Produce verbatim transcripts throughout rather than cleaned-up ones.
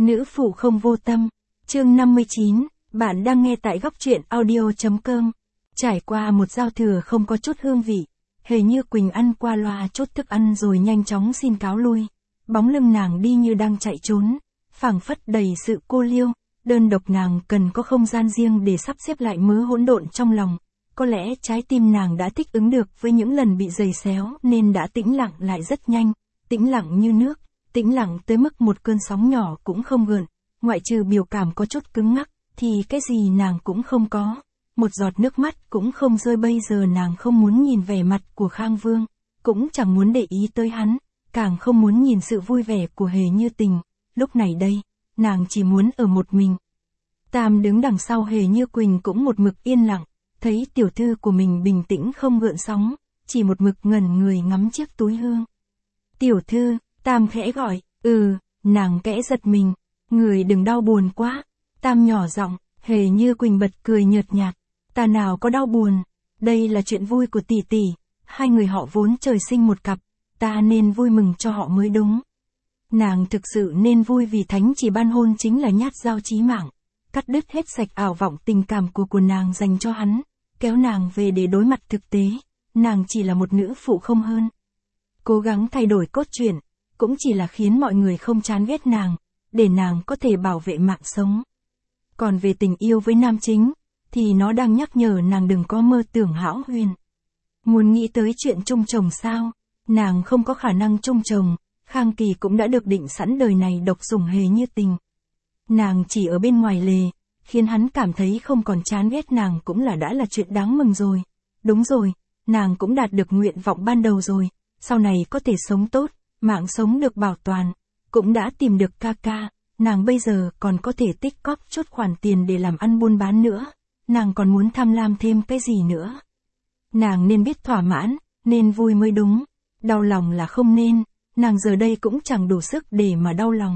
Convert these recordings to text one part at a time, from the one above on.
Nữ phụ không vô tâm. Chương năm mươi chín, bạn đang nghe tại góc truyện audio.com. Trải qua một giao thừa không có chút hương vị, Hề Như Quỳnh ăn qua loa chốt thức ăn rồi nhanh chóng xin cáo lui. Bóng lưng nàng đi như đang chạy trốn, phảng phất đầy sự cô liêu, đơn độc nàng cần có không gian riêng để sắp xếp lại mớ hỗn độn trong lòng. Có lẽ trái tim nàng đã thích ứng được với những lần bị giày xéo nên đã tĩnh lặng lại rất nhanh, tĩnh lặng như nước, tĩnh lặng tới mức một cơn sóng nhỏ cũng không gợn, ngoại trừ biểu cảm có chút cứng ngắc, thì cái gì nàng cũng không có. Một giọt nước mắt cũng không rơi. Bây giờ nàng không muốn nhìn vẻ mặt của Khang Vương, cũng chẳng muốn để ý tới hắn, càng không muốn nhìn sự vui vẻ của Hề Như Tình. Lúc này đây, nàng chỉ muốn ở một mình. Tam đứng đằng sau Hề Như Quỳnh cũng một mực yên lặng, thấy tiểu thư của mình bình tĩnh không gợn sóng, chỉ một mực ngẩn người ngắm chiếc túi hương. Tiểu thư, Tam khẽ gọi, ừ, nàng kẽ giật mình, người đừng đau buồn quá. Tam nhỏ giọng, Hề Như Quỳnh bật cười nhợt nhạt, ta nào có đau buồn, đây là chuyện vui của tỷ tỷ, hai người họ vốn trời sinh một cặp, ta nên vui mừng cho họ mới đúng. Nàng thực sự nên vui vì thánh chỉ ban hôn chính là nhát dao chí mạng, cắt đứt hết sạch ảo vọng tình cảm của của nàng dành cho hắn, kéo nàng về để đối mặt thực tế, nàng chỉ là một nữ phụ không hơn. Cố gắng thay đổi cốt truyện, cũng chỉ là khiến mọi người không chán ghét nàng, để nàng có thể bảo vệ mạng sống. Còn về tình yêu với nam chính, thì nó đang nhắc nhở nàng đừng có mơ tưởng hão huyền. Muốn nghĩ tới chuyện chung chồng sao, nàng không có khả năng chung chồng, Khang Kỳ cũng đã được định sẵn đời này độc sủng Hề Như Tình. Nàng chỉ ở bên ngoài lề, khiến hắn cảm thấy không còn chán ghét nàng cũng là đã là chuyện đáng mừng rồi. Đúng rồi, nàng cũng đạt được nguyện vọng ban đầu rồi, sau này có thể sống tốt, mạng sống được bảo toàn, cũng đã tìm được ca ca, nàng bây giờ còn có thể tích cóp chút khoản tiền để làm ăn buôn bán nữa, nàng còn muốn tham lam thêm cái gì nữa. Nàng nên biết thỏa mãn, nên vui mới đúng, đau lòng là không nên, nàng giờ đây cũng chẳng đủ sức để mà đau lòng.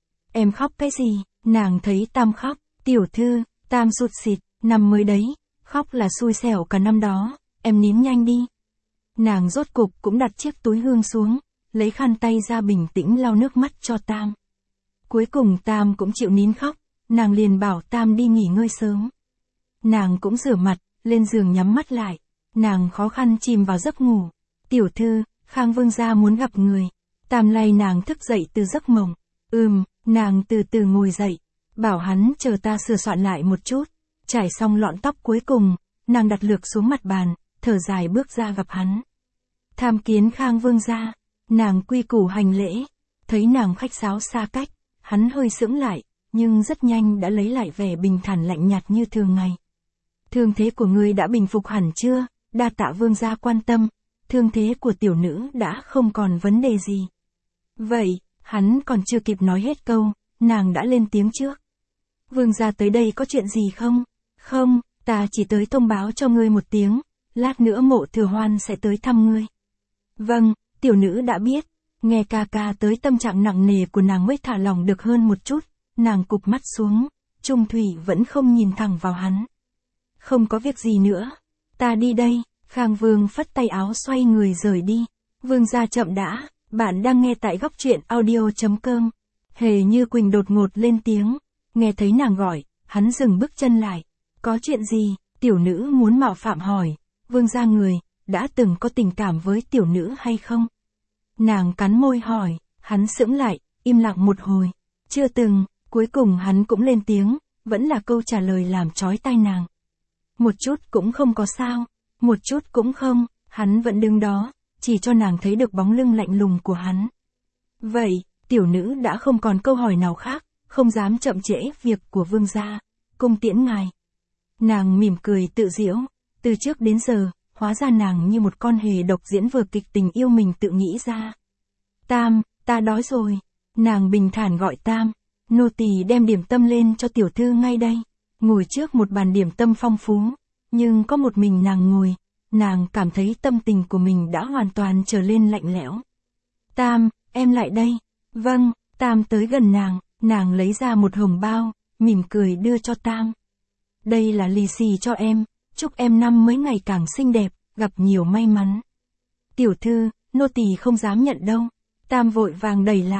Em khóc cái gì, nàng thấy Tam khóc, tiểu thư, Tam sụt sịt, năm mới đấy, khóc là xui xẻo cả năm đó, em nín nhanh đi. Nàng rốt cục cũng đặt chiếc túi hương xuống, lấy khăn tay ra bình tĩnh lau nước mắt cho Tam. Cuối cùng Tam cũng chịu nín khóc, nàng liền bảo Tam đi nghỉ ngơi sớm. Nàng cũng rửa mặt, lên giường nhắm mắt lại, nàng khó khăn chìm vào giấc ngủ. Tiểu thư, Khang Vương gia muốn gặp người. Tam lay nàng thức dậy từ giấc mộng. Ừm, nàng từ từ ngồi dậy, bảo hắn chờ ta sửa soạn lại một chút. Trải xong lọn tóc cuối cùng, nàng đặt lược xuống mặt bàn, thở dài bước ra gặp hắn. Tham kiến Khang Vương gia, nàng quy củ hành lễ, thấy nàng khách sáo xa cách, hắn hơi sững lại, nhưng rất nhanh đã lấy lại vẻ bình thản lạnh nhạt như thường ngày. Thương thế của ngươi đã bình phục hẳn chưa? Đa tạ vương gia quan tâm, thương thế của tiểu nữ đã không còn vấn đề gì. Vậy, hắn còn chưa kịp nói hết câu, nàng đã lên tiếng trước. Vương gia tới đây có chuyện gì không? Không, ta chỉ tới thông báo cho ngươi một tiếng, lát nữa Mộ Thừa Hoan sẽ tới thăm ngươi. Vâng, tiểu nữ đã biết, nghe ca ca tới tâm trạng nặng nề của nàng mới thả lòng được hơn một chút, nàng cụp mắt xuống, Trung Thủy vẫn không nhìn thẳng vào hắn. Không có việc gì nữa, ta đi đây. Khang Vương phất tay áo xoay người rời đi. Vương gia chậm đã, bạn đang nghe tại góc truyện audio.com. Hề Như Quỳnh đột ngột lên tiếng, nghe thấy nàng gọi, hắn dừng bước chân lại. Có chuyện gì? Tiểu nữ muốn mạo phạm hỏi, vương gia người, đã từng có tình cảm với tiểu nữ hay không? Nàng cắn môi hỏi, hắn sững lại, im lặng một hồi. Chưa từng, cuối cùng hắn cũng lên tiếng, vẫn là câu trả lời làm chói tai nàng. Một chút cũng không có sao. Một chút cũng không, hắn vẫn đứng đó, chỉ cho nàng thấy được bóng lưng lạnh lùng của hắn. Vậy, tiểu nữ đã không còn câu hỏi nào khác, không dám chậm trễ việc của vương gia, cung tiễn ngài. Nàng mỉm cười tự giễu, từ trước đến giờ, hóa ra nàng như một con hề độc diễn vở kịch tình yêu mình tự nghĩ ra. Tam, ta đói rồi, nàng bình thản gọi Tam, nô tỳ đem điểm tâm lên cho tiểu thư ngay đây, ngồi trước một bàn điểm tâm phong phú. Nhưng có một mình nàng ngồi, nàng cảm thấy tâm tình của mình đã hoàn toàn trở lên lạnh lẽo. Tam, em lại đây. Vâng, Tam tới gần nàng, nàng lấy ra một hồng bao, mỉm cười đưa cho Tam. Đây là lì xì cho em, chúc em năm mới ngày càng xinh đẹp, gặp nhiều may mắn. Tiểu thư, nô tỳ không dám nhận đâu. Tam vội vàng đẩy lại.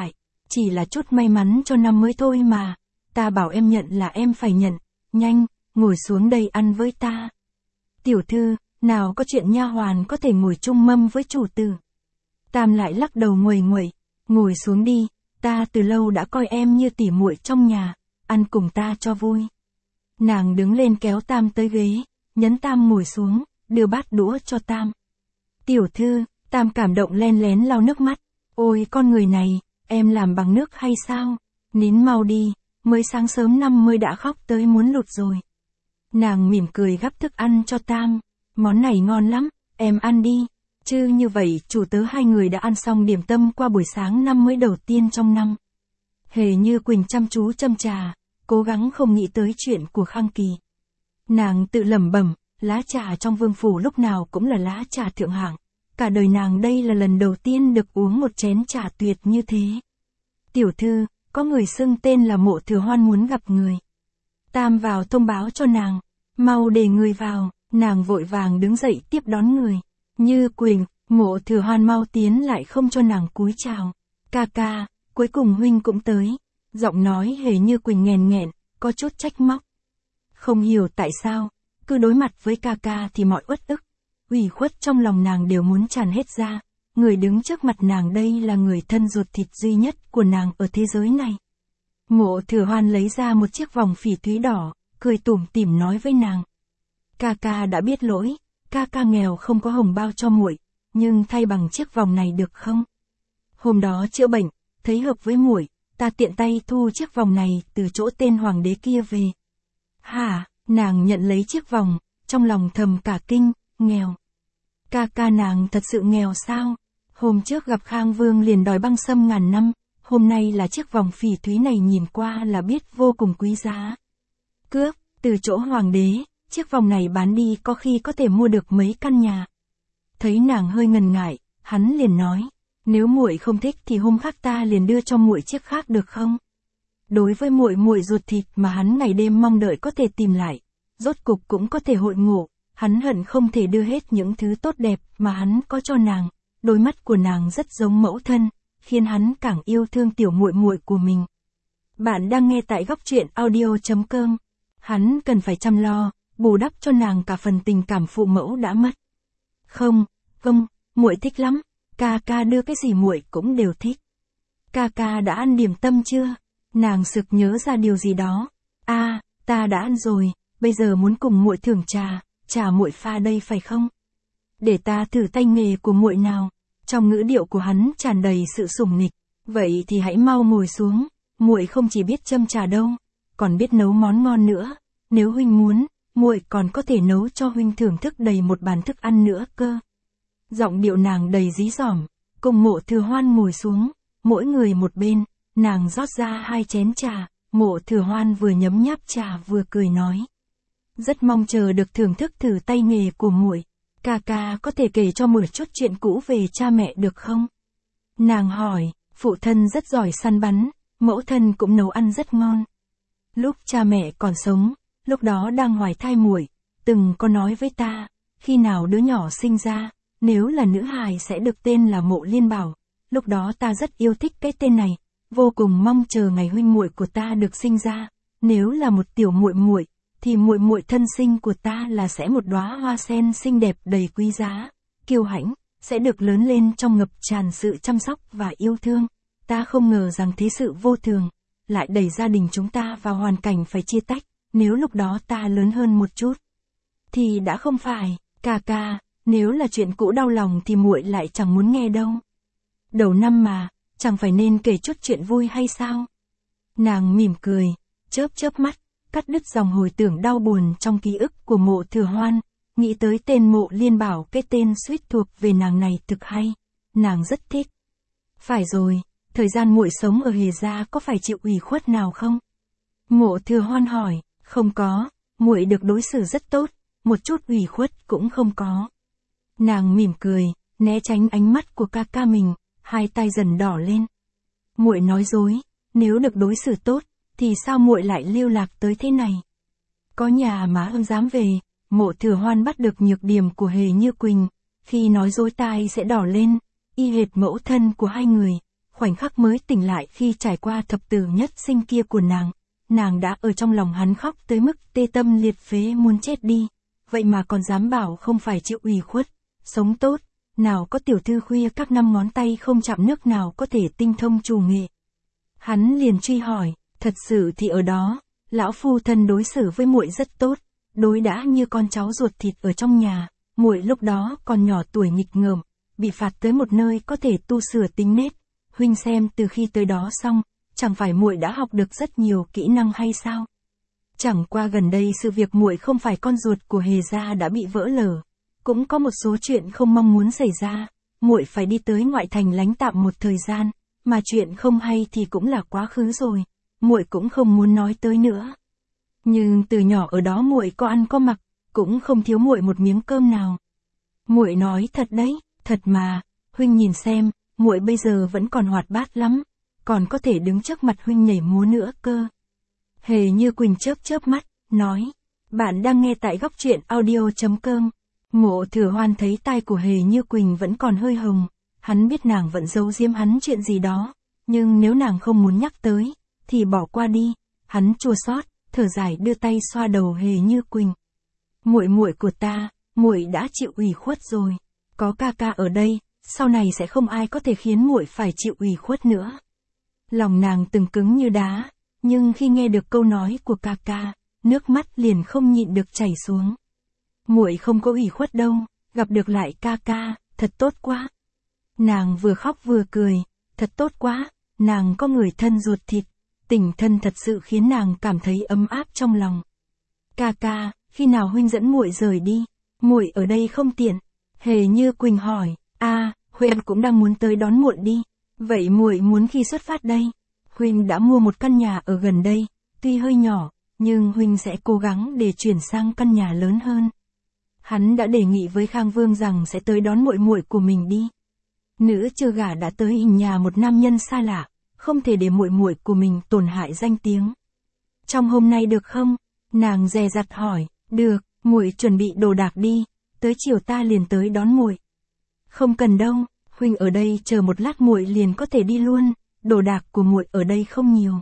chỉ là chút may mắn cho năm mới thôi mà, ta bảo em nhận là em phải nhận, nhanh, ngồi xuống đây ăn với ta. Tiểu thư, nào có chuyện nha hoàn có thể ngồi chung mâm với chủ tử. Tam lại lắc đầu nguầy nguậy, ngồi xuống đi, ta từ lâu đã coi em như tỉ muội trong nhà, ăn cùng ta cho vui. Nàng đứng lên kéo Tam tới ghế, nhấn Tam ngồi xuống, đưa bát đũa cho Tam. Tiểu thư, Tam cảm động len lén lau nước mắt, ôi con người này, em làm bằng nước hay sao? Nín mau đi, mới sáng sớm năm mươi đã khóc tới muốn lụt rồi. Nàng mỉm cười gắp thức ăn cho Tam, món này ngon lắm, em ăn đi. Chứ như vậy chủ tớ hai người đã ăn xong điểm tâm qua buổi sáng năm mới đầu tiên trong năm. Hề Như Quỳnh chăm chú châm trà, cố gắng không nghĩ tới chuyện của Khang Kỳ. Nàng tự lẩm bẩm, lá trà trong vương phủ lúc nào cũng là lá trà thượng hạng. Cả đời nàng đây là lần đầu tiên được uống một chén trà tuyệt như thế. Tiểu thư, có người xưng tên là Mộ Thừa Hoan muốn gặp người. Tam vào thông báo cho nàng, mau để người vào, nàng vội vàng đứng dậy tiếp đón người. Như Quỳnh, Mộ Thừa Hoan mau tiến lại không cho nàng cúi chào. Ca ca, cuối cùng huynh cũng tới. Giọng nói Hề Như Quỳnh nghèn nghẹn, có chút trách móc. Không hiểu tại sao, cứ đối mặt với ca ca thì mọi uất ức, ủy khuất trong lòng nàng đều muốn tràn hết ra. Người đứng trước mặt nàng đây là người thân ruột thịt duy nhất của nàng ở thế giới này. Mộ Thừa Hoan lấy ra một chiếc vòng phỉ thúy đỏ, cười tủm tỉm nói với nàng. Ca ca đã biết lỗi, ca ca nghèo không có hồng bao cho muội, nhưng thay bằng chiếc vòng này được không? Hôm đó chữa bệnh, thấy hợp với muội, ta tiện tay thu chiếc vòng này từ chỗ tên hoàng đế kia về. Hả, nàng nhận lấy chiếc vòng, trong lòng thầm cả kinh, nghèo. Ca ca nàng thật sự nghèo sao? Hôm trước gặp Khang Vương liền đòi băng sâm ngàn năm, hôm nay là chiếc vòng phỉ thúy này nhìn qua là biết vô cùng quý giá. Cướp, từ chỗ hoàng đế, chiếc vòng này bán đi có khi có thể mua được mấy căn nhà. Thấy nàng hơi ngần ngại, hắn liền nói, nếu muội không thích thì hôm khác ta liền đưa cho muội chiếc khác được không? Đối với muội muội ruột thịt mà hắn ngày đêm mong đợi có thể tìm lại, rốt cục cũng có thể hội ngộ, hắn hận không thể đưa hết những thứ tốt đẹp mà hắn có cho nàng. Đôi mắt của nàng rất giống mẫu thân, khiến hắn càng yêu thương tiểu muội muội của mình. Bạn đang nghe tại góc truyện audio chấm com. Hắn cần phải chăm lo, bù đắp cho nàng cả phần tình cảm phụ mẫu đã mất. Không, vâng, muội thích lắm, ca ca đưa cái gì muội cũng đều thích. Ca ca đã ăn điểm tâm chưa? Nàng sực nhớ ra điều gì đó. A, à, ta đã ăn rồi, bây giờ muốn cùng muội thưởng trà, trà muội pha đây phải không? Để ta thử tay nghề của muội nào. Trong ngữ điệu của hắn tràn đầy sự sủng nịch. Vậy thì hãy mau ngồi xuống, muội không chỉ biết châm trà đâu, còn biết nấu món ngon nữa. Nếu huynh muốn, muội còn có thể nấu cho huynh thưởng thức đầy một bàn thức ăn nữa cơ. Giọng điệu nàng đầy dí dỏm, cùng Mộ Thừa Hoan ngồi xuống, mỗi người một bên, nàng rót ra hai chén trà, Mộ Thừa Hoan vừa nhấm nháp trà vừa cười nói. Rất mong chờ được thưởng thức thử tay nghề của muội. Ca ca có thể kể cho muội chút chuyện cũ về cha mẹ được không? Nàng hỏi, phụ thân rất giỏi săn bắn, mẫu thân cũng nấu ăn rất ngon. Lúc cha mẹ còn sống, lúc đó đang hoài thai muội, từng có nói với ta, khi nào đứa nhỏ sinh ra, nếu là nữ hài sẽ được tên là Mộ Liên Bảo. Lúc đó ta rất yêu thích cái tên này, vô cùng mong chờ ngày huynh muội của ta được sinh ra. Nếu là một tiểu muội muội, thì muội muội thân sinh của ta là sẽ một đóa hoa sen xinh đẹp đầy quý giá, kiêu hãnh, sẽ được lớn lên trong ngập tràn sự chăm sóc và yêu thương. Ta không ngờ rằng thế sự vô thường lại đẩy gia đình chúng ta vào hoàn cảnh phải chia tách. Nếu lúc đó ta lớn hơn một chút thì đã không phải. Ca ca, nếu là chuyện cũ đau lòng thì muội lại chẳng muốn nghe đâu. Đầu năm mà, chẳng phải nên kể chút chuyện vui hay sao? Nàng mỉm cười, chớp chớp mắt, cắt đứt dòng hồi tưởng đau buồn trong ký ức của Mộ Thừa Hoan, nghĩ tới tên Mộ Liên Bảo, cái tên suýt thuộc về nàng này thực hay, nàng rất thích. Phải rồi, thời gian muội sống ở Hề gia có phải chịu ủy khuất nào không? Mộ Thừa Hoan hỏi, không có, muội được đối xử rất tốt, một chút ủy khuất cũng không có. Nàng mỉm cười, né tránh ánh mắt của ca ca mình, hai tay dần đỏ lên. Muội nói dối, nếu được đối xử tốt, thì sao muội lại lưu lạc tới thế này? Có nhà má ưng dám về. Mộ Thừa Hoan bắt được nhược điểm của Hề Như Quỳnh, khi nói dối tai sẽ đỏ lên, y hệt mẫu thân của hai người, khoảnh khắc mới tỉnh lại khi trải qua thập tử nhất sinh kia của nàng, nàng đã ở trong lòng hắn khóc tới mức tê tâm liệt phế muốn chết đi, vậy mà còn dám bảo không phải chịu ủy khuất, sống tốt, nào có tiểu thư khuya các năm ngón tay không chạm nước nào có thể tinh thông chủ nghệ. Hắn liền truy hỏi, thật sự thì ở đó, lão phu thân đối xử với muội rất tốt, đối đãi như con cháu ruột thịt ở trong nhà, muội lúc đó còn nhỏ tuổi nghịch ngợm, bị phạt tới một nơi có thể tu sửa tính nết, huynh xem từ khi tới đó xong, chẳng phải muội đã học được rất nhiều kỹ năng hay sao? Chẳng qua gần đây sự việc muội không phải con ruột của Hề gia đã bị vỡ lở, cũng có một số chuyện không mong muốn xảy ra, muội phải đi tới ngoại thành lánh tạm một thời gian, mà chuyện không hay thì cũng là quá khứ rồi, muội cũng không muốn nói tới nữa. Nhưng từ nhỏ ở đó muội có ăn có mặc, cũng không thiếu muội một miếng cơm nào. Muội nói thật đấy, thật mà, huynh nhìn xem, muội bây giờ vẫn còn hoạt bát lắm, còn có thể đứng trước mặt huynh nhảy múa nữa cơ. Hề Như Quỳnh chớp chớp mắt, nói, bạn đang nghe tại góc truyện audio chấm com. Mộ Thừa Hoan thấy tai của Hề Như Quỳnh vẫn còn hơi hồng, hắn biết nàng vẫn giấu giếm hắn chuyện gì đó, nhưng nếu nàng không muốn nhắc tới, thì bỏ qua đi. Hắn chua xót, thở dài đưa tay xoa đầu Hề Như Quỳnh. Muội muội của ta, muội đã chịu ủy khuất rồi, có ca ca ở đây, sau này sẽ không ai có thể khiến muội phải chịu ủy khuất nữa. Lòng nàng từng cứng như đá, nhưng khi nghe được câu nói của ca ca, nước mắt liền không nhịn được chảy xuống. Muội không có ủy khuất đâu, gặp được lại ca ca, thật tốt quá. Nàng vừa khóc vừa cười, thật tốt quá, nàng có người thân ruột thịt, tình thân thật sự khiến nàng cảm thấy ấm áp trong lòng. Ca ca, khi nào huynh dẫn muội rời đi, muội ở đây không tiện. Hề Như Quỳnh hỏi, a, huynh cũng đang muốn tới đón muội đi, vậy muội muốn khi xuất phát đây? Huynh đã mua một căn nhà ở gần đây, tuy hơi nhỏ, nhưng huynh sẽ cố gắng để chuyển sang căn nhà lớn hơn. Hắn đã đề nghị với Khang Vương rằng sẽ tới đón muội muội của mình đi. Nữ chưa gả đã tới hình nhà một nam nhân xa lạ, không thể để muội muội của mình tổn hại danh tiếng. Trong hôm nay được không? Nàng dè dặt hỏi, được, muội chuẩn bị đồ đạc đi, tới chiều ta liền tới đón muội. Không cần đâu, huynh ở đây chờ một lát muội liền có thể đi luôn, đồ đạc của muội ở đây không nhiều.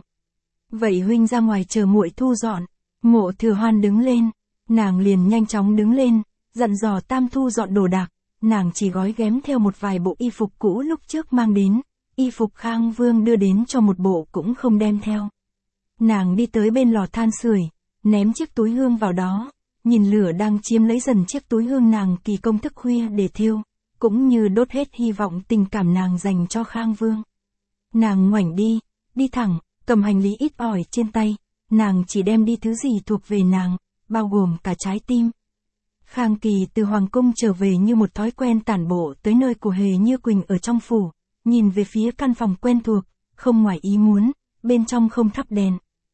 Vậy huynh ra ngoài chờ muội thu dọn. Mộ Thừa Hoan đứng lên, nàng liền nhanh chóng đứng lên, dặn dò Tam thu dọn đồ đạc, nàng chỉ gói ghém theo một vài bộ y phục cũ lúc trước mang đến, y phục Khang Vương đưa đến cho một bộ cũng không đem theo. Nàng đi tới bên lò than sưởi, ném chiếc túi hương vào đó, nhìn lửa đang chiếm lấy dần chiếc túi hương nàng kỳ công thức khuya để thiêu, cũng như đốt hết hy vọng tình cảm nàng dành cho Khang Vương. Nàng ngoảnh đi, đi thẳng, cầm hành lý ít ỏi trên tay, nàng chỉ đem đi thứ gì thuộc về nàng, bao gồm cả trái tim. Khang Kỳ từ Hoàng Cung trở về như một thói quen tản bộ tới nơi của Hề Như Quỳnh ở trong phủ, nhìn về phía căn phòng quen thuộc, không ngoài ý muốn, bên trong không thắp đèn.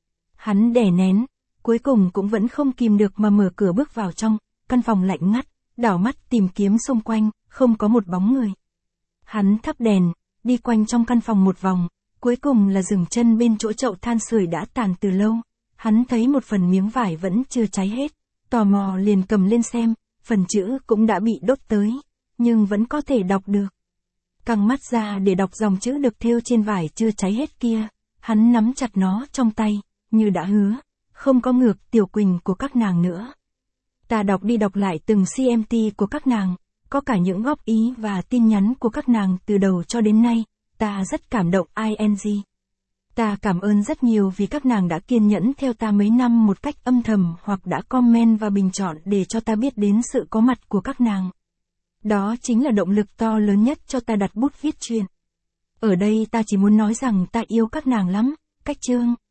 Hắn đè nén, cuối cùng cũng vẫn không kìm được mà mở cửa bước vào trong, căn phòng lạnh ngắt, đảo mắt tìm kiếm xung quanh, không có một bóng người. Hắn thắp đèn, đi quanh trong căn phòng một vòng, cuối cùng là dừng chân bên chỗ chậu than sưởi đã tàn từ lâu. Hắn thấy một phần miếng vải vẫn chưa cháy hết, tò mò liền cầm lên xem, phần chữ cũng đã bị đốt tới, nhưng vẫn có thể đọc được. Căng mắt ra để đọc dòng chữ được thêu trên vải chưa cháy hết kia, hắn nắm chặt nó trong tay, như đã hứa, không có ngược Tiểu Quỳnh của các nàng nữa. Ta đọc đi đọc lại từng xê em tê của các nàng, có cả những góp ý và tin nhắn của các nàng từ đầu cho đến nay, ta rất cảm động ing. Ta cảm ơn rất nhiều vì các nàng đã kiên nhẫn theo ta mấy năm một cách âm thầm hoặc đã comment và bình chọn để cho ta biết đến sự có mặt của các nàng. Đó chính là động lực to lớn nhất cho ta đặt bút viết truyện. Ở đây ta chỉ muốn nói rằng ta yêu các nàng lắm, Cách Chương.